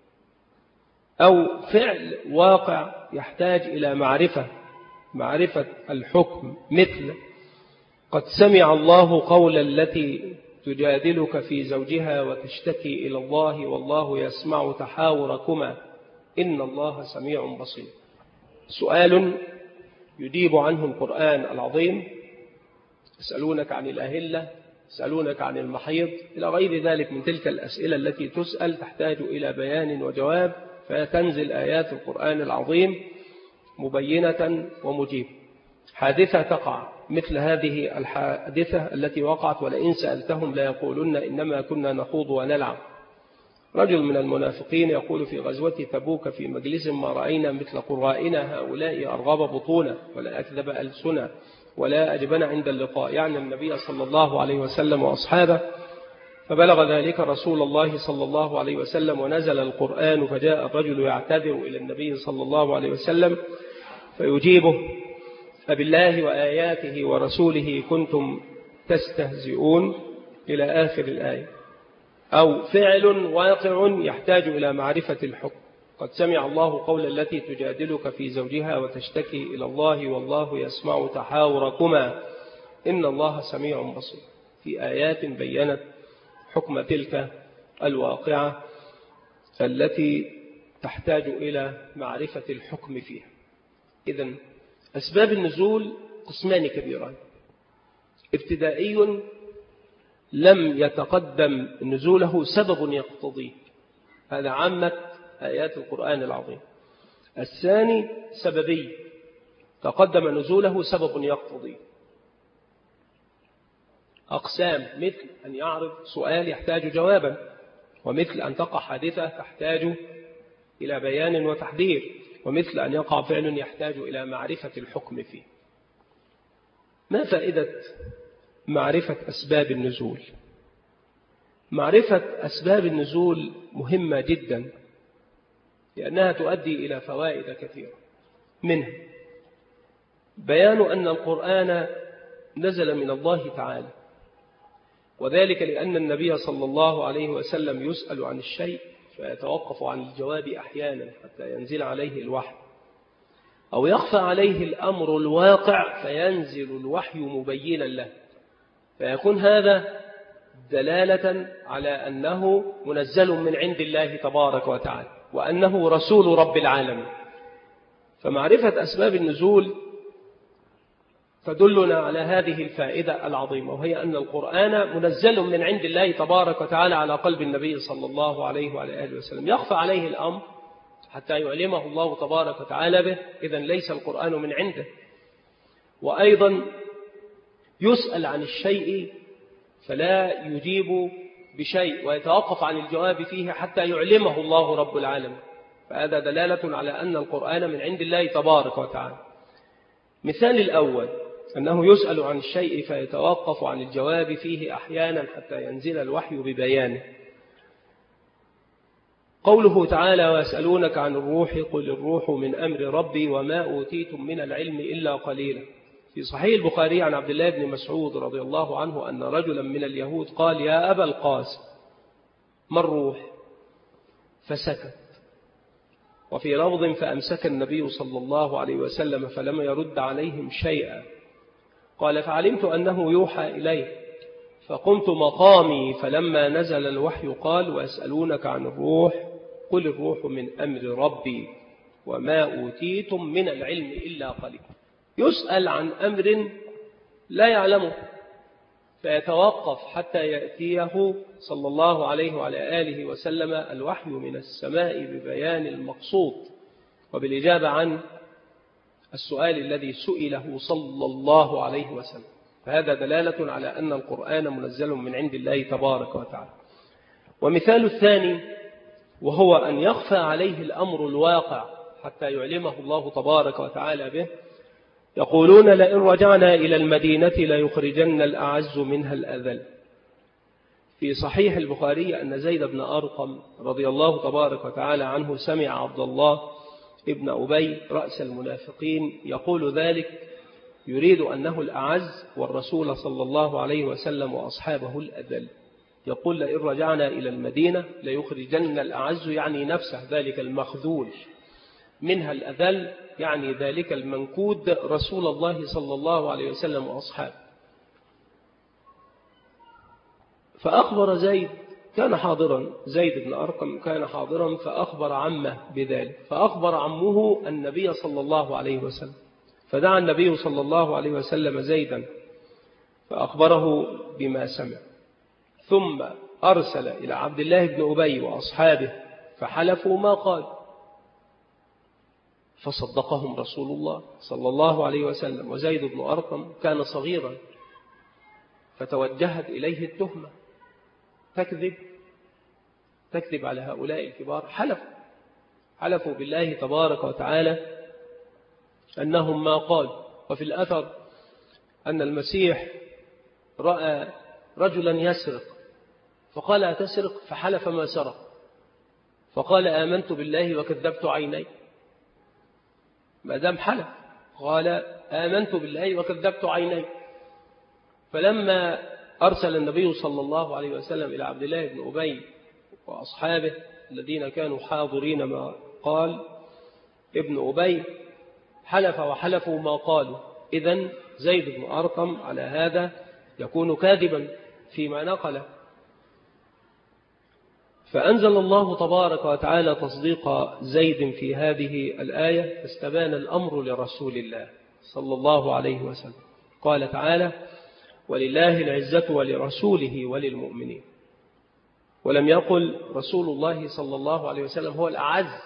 أو فعل واقع يحتاج إلى معرفة معرفة الحكم، مثل: قد سمع الله قول التي تجادلك في زوجها وتشتكي إلى الله والله يسمع تحاوركما إن الله سميع بصير. سؤال يجيب عنه القرآن العظيم: يسألونك عن الأهلة، يسألونك عن المحيض، إلى غير ذلك من تلك الأسئلة التي تسأل تحتاج إلى بيان وجواب، فتنزل آيات القرآن العظيم مبينة ومجيبة. حادثة تقع مثل هذه الحادثة التي وقعت: ولئن سألتهم ليقولن إنما كنا نخوض ونلعب. رجل من المنافقين يقول في غزوة تبوك: في مجلس ما رأينا مثل قرائنا هؤلاء أرغب بطونا ولا أكذب ألسنا ولا أجبن عند اللقاء، يعني النبي صلى الله عليه وسلم وأصحابه. فبلغ ذلك رسول الله صلى الله عليه وسلم ونزل القرآن، فجاء الرجل يعتذر إلى النبي صلى الله عليه وسلم فيجيبه: فبالله وآياته ورسوله كنتم تستهزئون، إلى آخر الآية. أو فعل واقع يحتاج إلى معرفة الحكم: قد سمع الله قول التي تجادلك في زوجها وتشتكي إلى الله والله يسمع تحاوركما إن الله سميع بصير. في آيات بيّنت حكم تلك الواقعة التي تحتاج إلى معرفة الحكم فيها. إذن أسباب النزول قسمان كبيران: ابتدائي لم يتقدم نزوله سبب يقتضيه، هذا عامة آيات القرآن العظيم. الثاني سببي، تقدم نزوله سبب يقتضيه. أقسام: مثل أن يعرض سؤال يحتاج جوابا، ومثل أن تقع حادثة تحتاج إلى بيان وتحذير، ومثل أن يقع فعل يحتاج إلى معرفة الحكم فيه. ما فائدة معرفة أسباب النزول؟ معرفة أسباب النزول مهمة جدا، لأنها تؤدي إلى فوائد كثيرة، منها بيان أن القرآن نزل من الله تعالى، وذلك لأن النبي صلى الله عليه وسلم يسأل عن الشيء فيتوقف عن الجواب أحيانا حتى ينزل عليه الوحي، أو يخفى عليه الأمر الواقع فينزل الوحي مبينا له، فيكون هذا دلالة على أنه منزل من عند الله تبارك وتعالى، وأنه رسول رب العالمين. فمعرفة أسباب النزول تدلنا على هذه الفائدة العظيمة، وهي أن القرآن منزل من عند الله تبارك وتعالى على قلب النبي صلى الله عليه وعلى آله وسلم، يخفى عليه الأمر حتى يعلمه الله تبارك وتعالى به، إذن ليس القرآن من عنده. وأيضا يسأل عن الشيء فلا يجيب بشيء ويتوقف عن الجواب فيه حتى يعلمه الله رب العالمين، فهذا دلالة على أن القرآن من عند الله تبارك وتعالى. مثال الأول أنه يسأل عن الشيء فيتوقف عن الجواب فيه أحيانا حتى ينزل الوحي ببيانه. قوله تعالى: ويسألونك عن الروح قل الروح من أمر ربي وما أوتيتم من العلم إلا قليلا. في صحيح البخاري عن عبد الله بن مسعود رضي الله عنه أن رجلا من اليهود قال: يا أبا القاسم ما الروح؟ فسكت. وفي لفظ: فأمسك النبي صلى الله عليه وسلم فلم يرد عليهم شيئا. قال: فعلمت أنه يوحى إليه فقمت مقامي، فلما نزل الوحي قال: ويسألونك عن الروح قل الروح من أمر ربي وما أوتيتم من العلم إلا قليلا. يسأل عن أمر لا يعلمه فيتوقف حتى يأتيه صلى الله عليه وعلى آله وسلم الوحي من السماء ببيان المقصود وبالإجابة عن السؤال الذي سئله صلى الله عليه وسلم، فهذا دلالة على أن القرآن منزل من عند الله تبارك وتعالى. ومثال الثاني وهو أن يخفى عليه الأمر الواقع حتى يعلمه الله تبارك وتعالى به. يقولون: لئن رجعنا إلى المدينة ليخرجن الأعز منها الأذل. في صحيح البخاري أن زيد بن أرقم رضي الله تبارك وتعالى عنه سمع عبد الله ابن أبي رأس المنافقين يقول ذلك، يريد أنه الأعز والرسول صلى الله عليه وسلم وأصحابه الأذل. يقول: لئن رجعنا إلى المدينة ليخرجن الأعز، يعني نفسه ذلك المخذول، منها الأذل يعني ذلك المنكود رسول الله صلى الله عليه وسلم وأصحابه. فأخبر زيد، كان حاضرا، زيد بن أرقم كان حاضرا، فأخبر عمه بذلك، فأخبر عمه النبي صلى الله عليه وسلم، فدعا النبي صلى الله عليه وسلم زيدا فأخبره بما سمع، ثم أرسل إلى عبد الله بن أبي وأصحابه فحلفوا ما قال، فصدقهم رسول الله صلى الله عليه وسلم. وزيد بن أرقم كان صغيرا فتوجهت إليه التهمة، تكذب تكذب على هؤلاء الكبار. حلفوا حلفوا بالله تبارك وتعالى أنهم ما قال. وفي الأثر أن المسيح رأى رجلا يسرق فقال: أتسرق؟ فحلف ما سرق، فقال: آمنت بالله وكذبت عيني. ما دام حلف قال: آمنت بالله وكذبت عيني. فلما أرسل النبي صلى الله عليه وسلم إلى عبد الله بن أبي وأصحابه الذين كانوا حاضرين ما قال ابن أبي، حلف وحلفوا ما قالوا. إذن زيد بن أرقم على هذا يكون كاذبا فيما نقله. فأنزل الله تبارك وتعالى تصديق زيد في هذه الآية، فاستبان الأمر لرسول الله صلى الله عليه وسلم. قال تعالى: ولله العزة ولرسوله وللمؤمنين. ولم يقل رسول الله صلى الله عليه وسلم هو الأعز.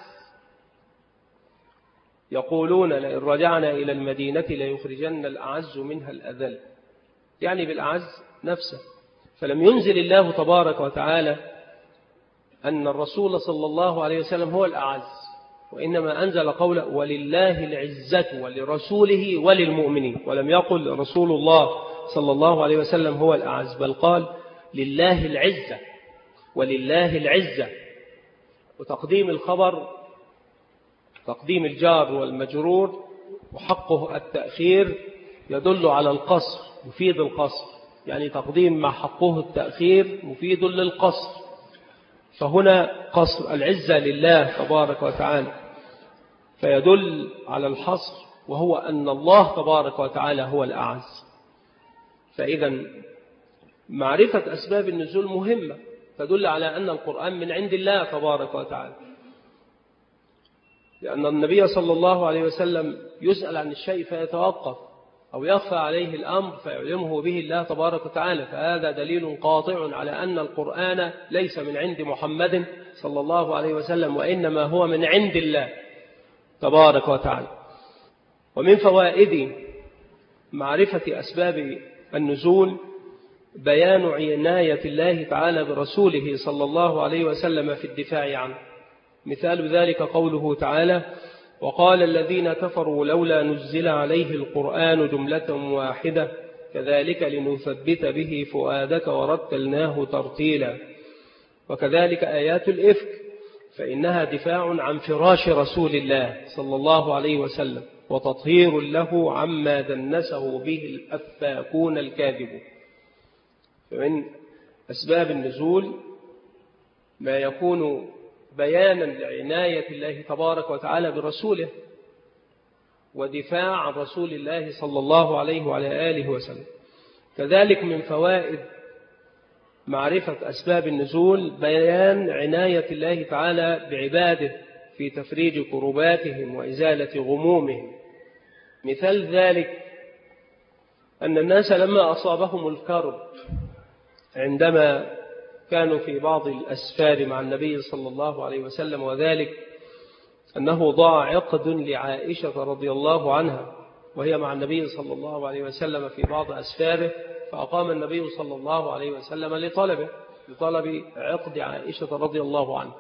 يقولون لئن رجعنا إلى المدينة ليخرجن الأعز منها الأذل، يعني بالأعز نفسه. فلم ينزل الله تبارك وتعالى أن الرسول صلى الله عليه وسلم هو الأعز، وإنما أنزل قوله ولله العزة ولرسوله وللمؤمنين. ولم يقل رسول الله صلى الله عليه وسلم هو الأعز، بل قال لله العزة ولله العزة. وتقديم الخبر، تقديم الجار والمجرور وحقه التأخير يدل على القصر، يفيد القصر، يعني تقديم مع حقه التأخير مفيد للقصر. فهنا قصر العزة لله تبارك وتعالى، فيدل على الحصر، وهو أن الله تبارك وتعالى هو الأعز. فإذا معرفة أسباب النزول مهمة، تدل على أن القرآن من عند الله تبارك وتعالى، لأن النبي صلى الله عليه وسلم يسأل عن الشيء فيتوقف، أو يخفى عليه الأمر فيعلمه به الله تبارك وتعالى. فهذا دليل قاطع على أن القرآن ليس من عند محمد صلى الله عليه وسلم، وإنما هو من عند الله تبارك وتعالى. ومن فوائد معرفة أسباب النزول بيان عناية الله تعالى برسوله صلى الله عليه وسلم في الدفاع عنه. مثال ذلك قوله تعالى: وقال الذين كفروا لولا نزل عليه القرآن جملة واحدة كذلك لنثبت به فؤادك ورتلناه ترتيلا. وكذلك آيات الإفك، فإنها دفاع عن فراش رسول الله صلى الله عليه وسلم، وتطهير له عما دنسه به الأفاكون الكاذبون. فمن أسباب النزول ما يكون بيانا لعناية الله تبارك وتعالى برسوله ودفاع عن رسول الله صلى الله عليه وعلى آله وسلم. كذلك من فوائد معرفة أسباب النزول بيان عناية الله تعالى بعباده في تفريج كرباتهم وإزالة غمومهم. مثال ذلك أن الناس لما أصابهم الكرب عندما كانوا في بعض الأسفار مع النبي صلى الله عليه وسلم، وذلك أنه ضاع عقد لعائشة رضي الله عنها وهي مع النبي صلى الله عليه وسلم في بعض أسفاره، فأقام النبي صلى الله عليه وسلم لطلبه لطلب عقد عائشة رضي الله عنها،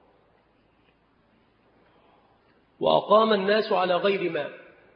وأقام الناس على غير ماء،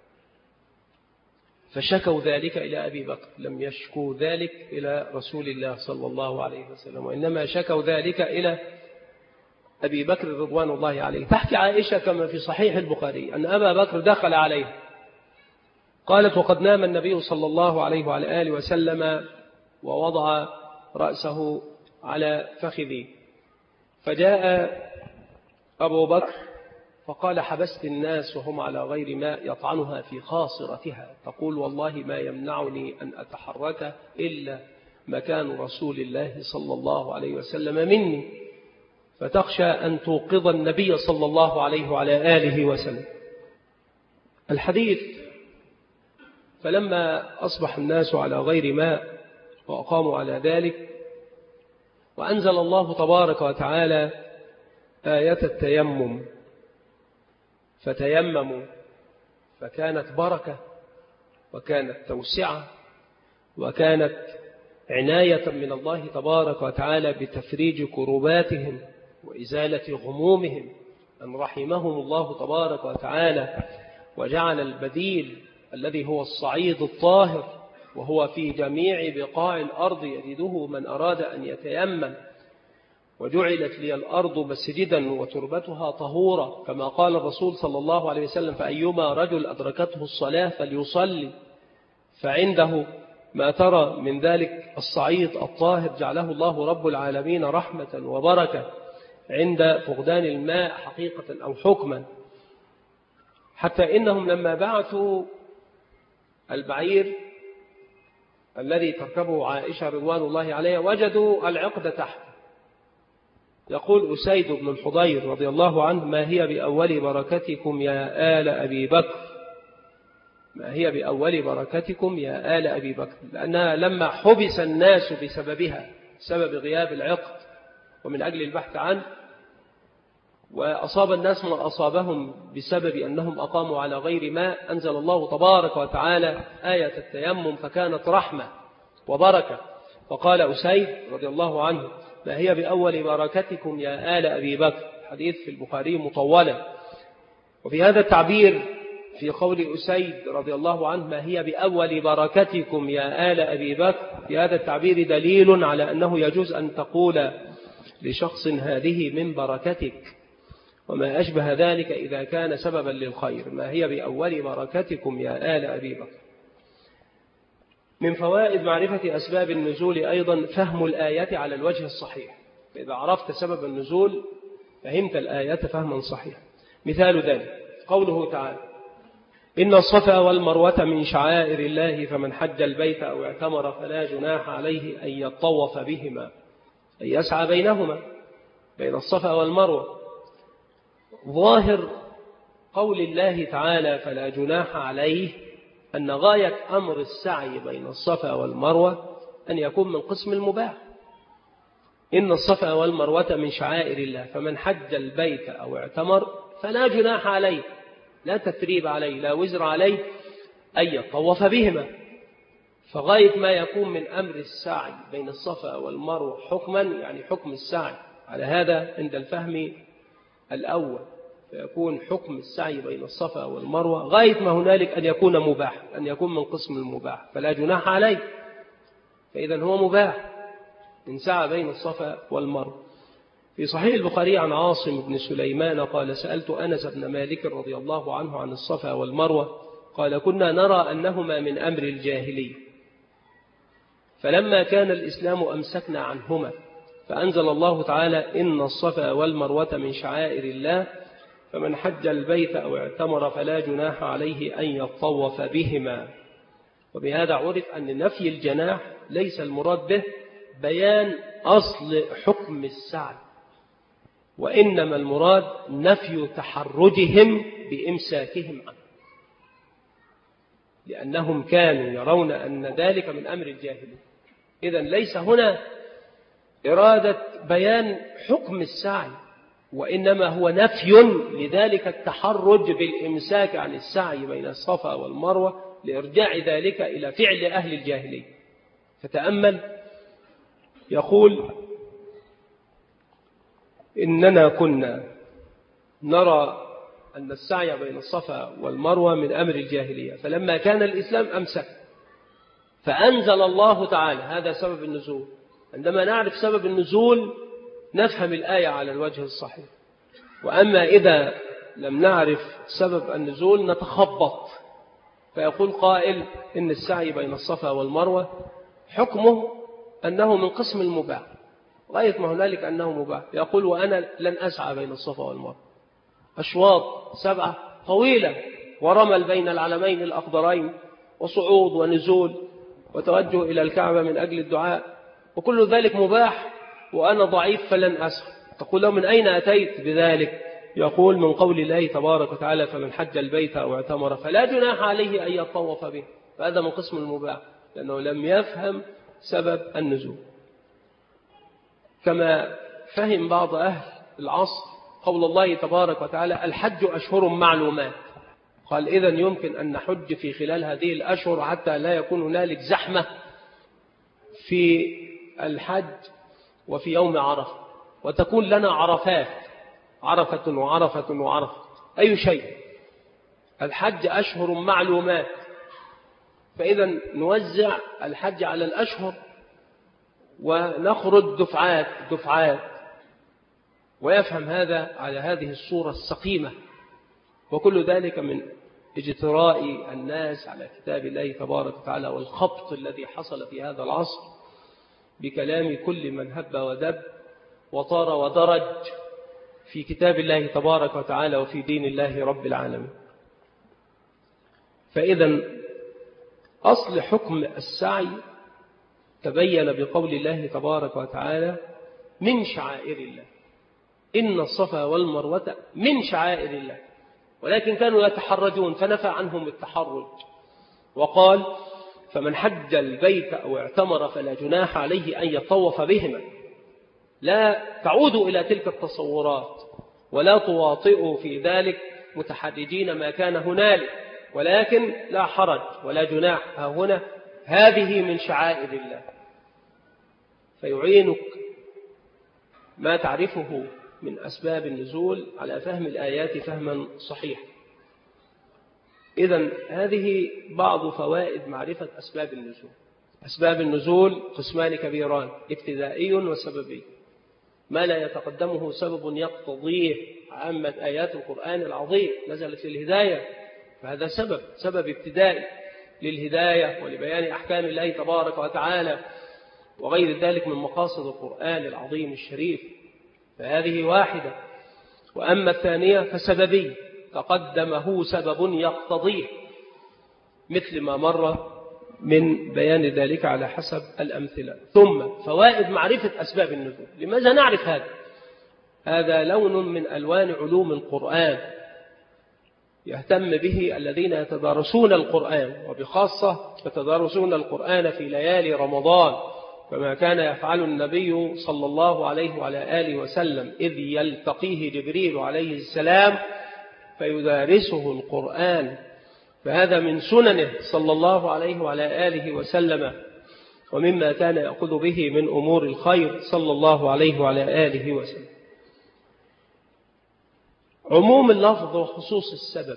فشكوا ذلك إلى أبي بكر، لم يشكوا ذلك إلى رسول الله صلى الله عليه وسلم، وإنما شكوا ذلك إلى أبي بكر رضوان الله عليه. تحكي عائشة كما في صحيح البخاري أن أبا بكر دخل عليه، قالت: وقد نام النبي صلى الله عليه وعلى آله وسلم ووضع رأسه على فخذي، فجاء أبو بكر فقال: حبست الناس وهم على غير ماء، يطعنها في خاصرتها، تقول: والله ما يمنعني أن أتحرك إلا مكان رسول الله صلى الله عليه وسلم مني، فتخشى أن توقظ النبي صلى الله عليه وعلى آله وسلم. الحديث: فلما أصبح الناس على غير ماء وأقاموا على ذلك، وأنزل الله تبارك وتعالى آية التيمم، فتيمموا، فكانت بركة وكانت توسعة وكانت عناية من الله تبارك وتعالى بتفريج كرباتهم وإزالة غمومهم، أن رحمهم الله تبارك وتعالى وجعل البديل الذي هو الصعيد الطاهر، وهو في جميع بقاع الأرض يجده من أراد أن يتيمم، وجعلت لي الأرض مسجدا وتربتها طهورا، كما قال الرسول صلى الله عليه وسلم: فأيما رجل أدركته الصلاة فليصلي. فعنده ما ترى من ذلك الصعيد الطاهر جعله الله رب العالمين رحمة وبركة عند فقدان الماء حقيقة أو حكما، حتى إنهم لما بعثوا البعير الذي تركبه عائشة رضوان الله عليها وجدوا العقد تحت. يقول أسيد بن الحضير رضي الله عنه: ما هي بأول بركتكم يا آل أبي بكر، ما هي بأول بركتكم يا آل أبي بكر، لأنها لما حبس الناس بسببها، سبب غياب العقد ومن أجل البحث عنه، وأصاب الناس ما أصابهم بسبب أنهم أقاموا على غير ماء، أنزل الله تبارك وتعالى آية التيمم فكانت رحمة وبركة. فقال أسيد رضي الله عنه: ما هي بأول بركتكم يا آل أبي بكر، حديث في البخاري مطولا. وفي هذا التعبير في قول أسيد رضي الله عنه: ما هي بأول بركتكم يا آل أبي بكر، في هذا التعبير دليل على أنه يجوز أن تقول لشخص هذه من بركتك وما أشبه ذلك إذا كان سببا للخير. ما هي بأول بركتكم يا آل أبي بكر. من فوائد معرفة أسباب النزول أيضا فهم الآيات على الوجه الصحيح. إذا عرفت سبب النزول فهمت الآيات فهما صحيحا. مثال ذلك قوله تعالى: إن الصفا والمروة من شعائر الله فمن حج البيت أو اعتمر فلا جناح عليه أن يطوف بهما، أن يسعى بينهما، بين الصفا والمروة. ظاهر قول الله تعالى فلا جناح عليه أن غاية أمر السعي بين الصفا والمروة أن يكون من قسم المباح. إن الصفا والمروة من شعائر الله فمن حج البيت أو اعتمر فلا جناح عليه، لا تثريب عليه، لا وزر عليه أن يطوف بهما. فغاية ما يكون من أمر السعي بين الصفا والمروة حكما، يعني حكم السعي على هذا عند الفهم الأول، فيكون حكم السعي بين الصفا والمروة غاية ما هنالك أن يكون مباح، أن يكون من قسم المباح، فلا جناح عليه. فإذا هو مباح إن سعى بين الصفا والمروة. في صحيح البخاري عن عاصم بن سليمان قال: سألت أنس بن مالك رضي الله عنه عن الصفا والمروة، قال: كنا نرى أنهما من أمر الجاهلية، فلما كان الإسلام أمسكنا عنهما، فأنزل الله تعالى: إن الصفا والمروة من شعائر الله فمن حج البيت أو اعتمر فلا جناح عليه أن يطوف بهما. وبهذا عرف أن نفي الجناح ليس المراد به بيان أصل حكم السعي، وإنما المراد نفي تحرجهم بإمساكهم عنه، لأنهم كانوا يرون أن ذلك من أمر الجاهلية. إذن ليس هنا إرادة بيان حكم السعي، وإنما هو نفي لذلك التحرج بالإمساك عن السعي بين الصفا والمروة لإرجاع ذلك إلى فعل أهل الجاهلية. فتأمل، يقول: إننا كنا نرى أن السعي بين الصفا والمروة من أمر الجاهلية، فلما كان الإسلام أمسك، فأنزل الله تعالى. هذا سبب النزول. عندما نعرف سبب النزول نفهم الآية على الوجه الصحيح. وأما إذا لم نعرف سبب النزول نتخبط، فيقول قائل إن السعي بين الصفا والمروة حكمه أنه من قسم المباح، غاية ما هنالك أنه مباح. يقول: وأنا لن أسعى بين الصفا والمروة، أشواط سبعة طويلة، ورمل بين العلمين الأخضرين، وصعود ونزول، وتوجه إلى الكعبة من أجل الدعاء، وكل ذلك مباح، وأنا ضعيف فلن أسعى. تقول له: من أين أتيت بذلك؟ يقول: من قول الله تبارك وتعالى: فمن حج البيت أو اعتمر فلا جناح عليه أن يطوف به. فهذا من قسم المباح، لأنه لم يفهم سبب النزول. كما فهم بعض أهل العصر قول الله تبارك وتعالى: الحج أشهر معلومات. قال: إذن يمكن أن نحج في خلال هذه الأشهر حتى لا يكون هنالك زحمة في الحج وفي يوم عرفة، وتكون لنا عرفات، عرفة وعرفة وعرفة. أي شيء، الحج أشهر معلومات، فإذا نوزع الحج على الأشهر ونخرج دفعات دفعات، ويفهم هذا على هذه الصورة السقيمة. وكل ذلك من اجتراء الناس على كتاب الله تبارك وتعالى، والخبط الذي حصل في هذا العصر بكلام كل من هب ودب وطار ودرج في كتاب الله تبارك وتعالى وفي دين الله رب العالمين. فإذا أصل حكم السعي تبين بقول الله تبارك وتعالى من شعائر الله، إن الصفا والمروة من شعائر الله، ولكن كانوا يتحرجون فنفى عنهم التحرج وقال فمن حج البيت أو اعتمر فلا جناح عليه أن يطوف بهما. لا تعودوا إلى تلك التصورات ولا تواطئوا في ذلك متحرجين ما كان هنالك، ولكن لا حرج ولا جناح ها هنا، هذه من شعائر الله. فيعينك ما تعرفه من أسباب النزول على فهم الآيات فهما صحيحا. إذن هذه بعض فوائد معرفة أسباب النزول. أسباب النزول قسمان كبيران، ابتدائي وسببي. ما لا يتقدمه سبب يقتضيه عامة آيات القرآن العظيم نزلت للهداية، فهذا سبب سبب ابتدائي للهداية ولبيان أحكام الله تبارك وتعالى وغير ذلك من مقاصد القرآن العظيم الشريف، فهذه واحدة. وأما الثانية فسببي، تقدمه سبب يقتضيه، مثل ما مر من بيان ذلك على حسب الأمثلة. ثم فوائد معرفة أسباب النزول. لماذا نعرف هذا؟ هذا لون من ألوان علوم القرآن يهتم به الذين يتدارسون القرآن، وبخاصة يتدارسون القرآن في ليالي رمضان، كما كان يفعل النبي صلى الله عليه وعلى آله وسلم إذ يلتقيه جبريل عليه السلام فيدارسه القرآن. فهذا من سننه صلى الله عليه وعلى آله وسلم، ومما كان يأخذ به من أمور الخير صلى الله عليه وعلى آله وسلم. عموم اللفظ وخصوص السبب.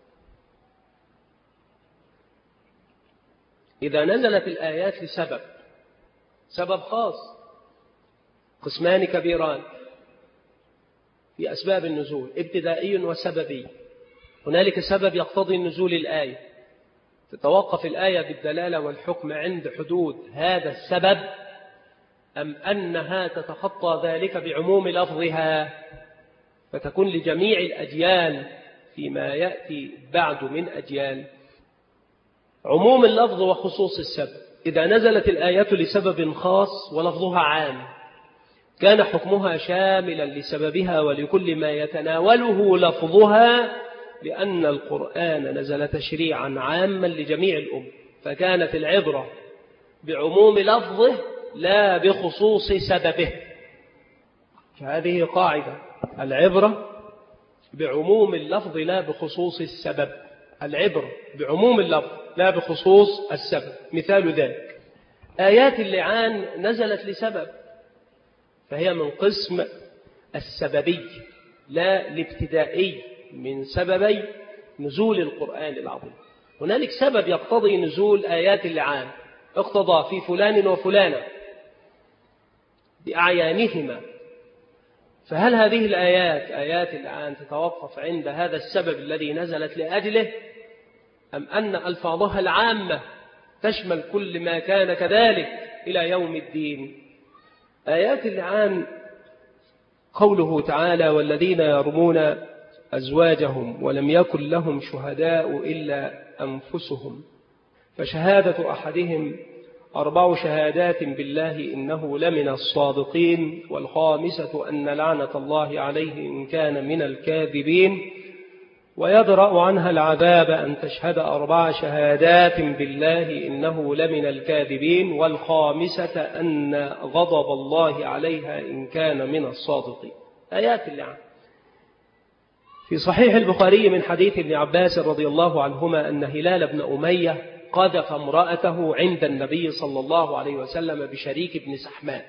إذا نزلت الآيات لسبب، سبب خاص، قسمان كبيران في أسباب النزول، ابتدائي وسببي. هنالك سبب يقتضي نزول الآية، تتوقف الآية بالدلالة والحكم عند حدود هذا السبب، أم أنها تتخطى ذلك بعموم لفظها فتكون لجميع الأجيال فيما يأتي بعد من أجيال. عموم اللفظ وخصوص السبب. إذا نزلت الآية لسبب خاص ولفظها عام كان حكمها شاملا لسببها ولكل ما يتناوله لفظها، لأن القرآن نزل تشريعا عاما لجميع الأمة، فكانت العبرة بعموم لفظه لا بخصوص سببه. فهذه قاعدة، العبرة بعموم اللفظ لا بخصوص السبب. العبرة بعموم اللفظ لا بخصوص السبب. مثال ذلك آيات اللعان نزلت لسبب، فهي من قسم السببي لا الابتدائي من سببي نزول القرآن العظيم. هنالك سبب يقتضي نزول آيات اللعان، اقتضى في فلان وفلانة بأعيانهما، فهل هذه الآيات آيات اللعان تتوقف عند هذا السبب الذي نزلت لأجله، أم أن ألفاظها العامة تشمل كل ما كان كذلك إلى يوم الدين؟ آيات اللعان قوله تعالى والذين يرمون أزواجهم ولم يكن لهم شهداء إلا أنفسهم فشهادة أحدهم أربع شهادات بالله إنه لمن الصادقين والخامسة أن لعنة الله عليه إن كان من الكاذبين ويدرأ عنها العذاب أن تشهد أربع شهادات بالله إنه لمن الكاذبين والخامسة أن غضب الله عليها إن كان من الصادقين. آيات اللعن. في صحيح البخاري من حديث ابن عباس رضي الله عنهما أن هلال بن أمية قذف امرأته عند النبي صلى الله عليه وسلم بشريك بن سحمان.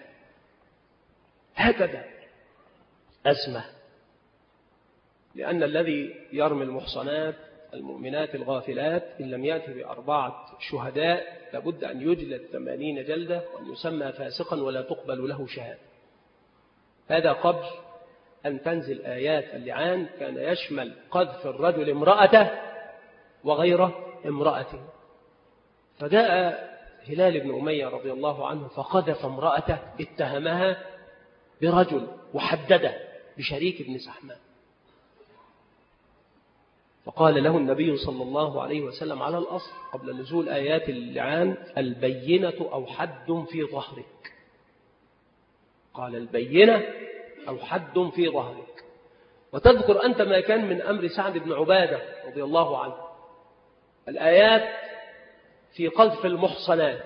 هكذا أزمة، لأن الذي يرمي المحصنات المؤمنات الغافلات إن لم يأتي بأربعة شهداء لابد أن يجلد ثمانين جلدة وأن يسمى فاسقا ولا تقبل له شهادة. هذا قبل أن تنزل آيات اللعان، كان يشمل قذف الرجل امرأته وغير امرأته. فجاء هلال بن أمية رضي الله عنه فقذف امرأته، اتهمها برجل وحدده بشريك بن سحمان. فقال له النبي صلى الله عليه وسلم على الأصل قبل نزول آيات اللعان: البينة أو حد في ظهرك. قال: البينة أو حد في ظهرك. وتذكر أنت ما كان من أمر سعد بن عبادة رضي الله عنه. الآيات في قذف المحصنات،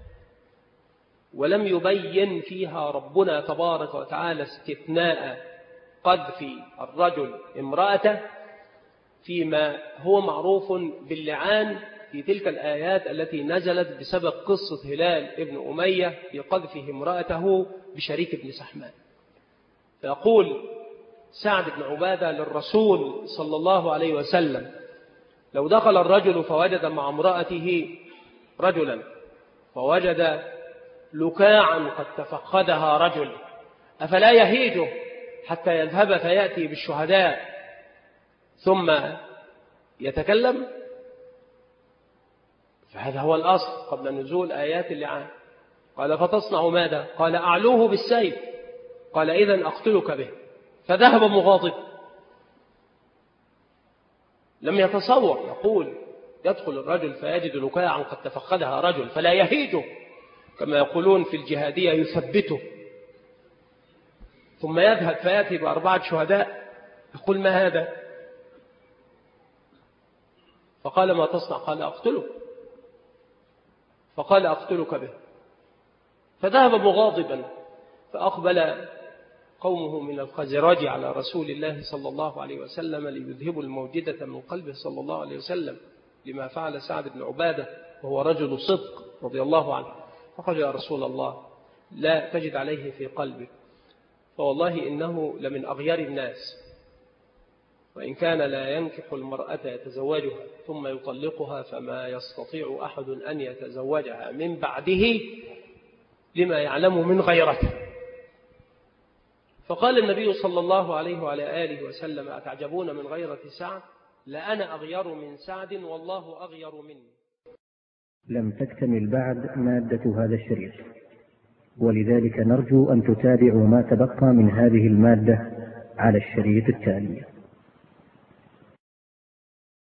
ولم يبين فيها ربنا تبارك وتعالى استثناء قذف الرجل امرأته فيما هو معروف باللعان في تلك الآيات التي نزلت بسبب قصة هلال ابن أمية في قذفه امرأته بشريك بن سحمان. فيقول سعد بن عبادة للرسول صلى الله عليه وسلم: لو دخل الرجل فوجد مع امرأته رجلا فوجد لكاعا قد تفقدها رجل، أفلا يهيجه حتى يذهب فيأتي بالشهداء ثم يتكلم؟ فهذا هو الأصل قبل نزول آيات اللعان. قال: فتصنع ماذا؟ قال: أعلوه بالسيف. قال: إذن أقتلك به. فذهب مغاضب، لم يتصور. يقول: يدخل الرجل فيجد لكاعا قد تفقدها رجل فلا يهيجه، كما يقولون في الجهادية يثبته، ثم يذهب فيأتي بأربعة شهداء. يقول: ما هذا؟ فقال: ما تصنع؟ قال: أقتله. فقال: أقتلك به. فذهب مغاضبا، فأقبل قومه من الخزرج على رسول الله صلى الله عليه وسلم ليذهبوا الموجدة من قلبه صلى الله عليه وسلم لما فعل سعد بن عبادة، وهو رجل صدق رضي الله عنه. فقال: يا رسول الله، لا تجد عليه في قلبك، فوالله إنه لمن أغيار الناس، وإن كان لا ينكح المرأة يتزوجها ثم يطلقها فما يستطيع أحد أن يتزوجها من بعده لما يعلم من غيرته. فقال النبي صلى الله عليه وعلى آله وسلم: أتعجبون من غيرة سعد؟ لأنا أغير من سعد والله أغير مني. لم تكتمل بعد مادة هذا الشريط، ولذلك نرجو أن تتابعوا ما تبقى من هذه المادة على الشريط التالي.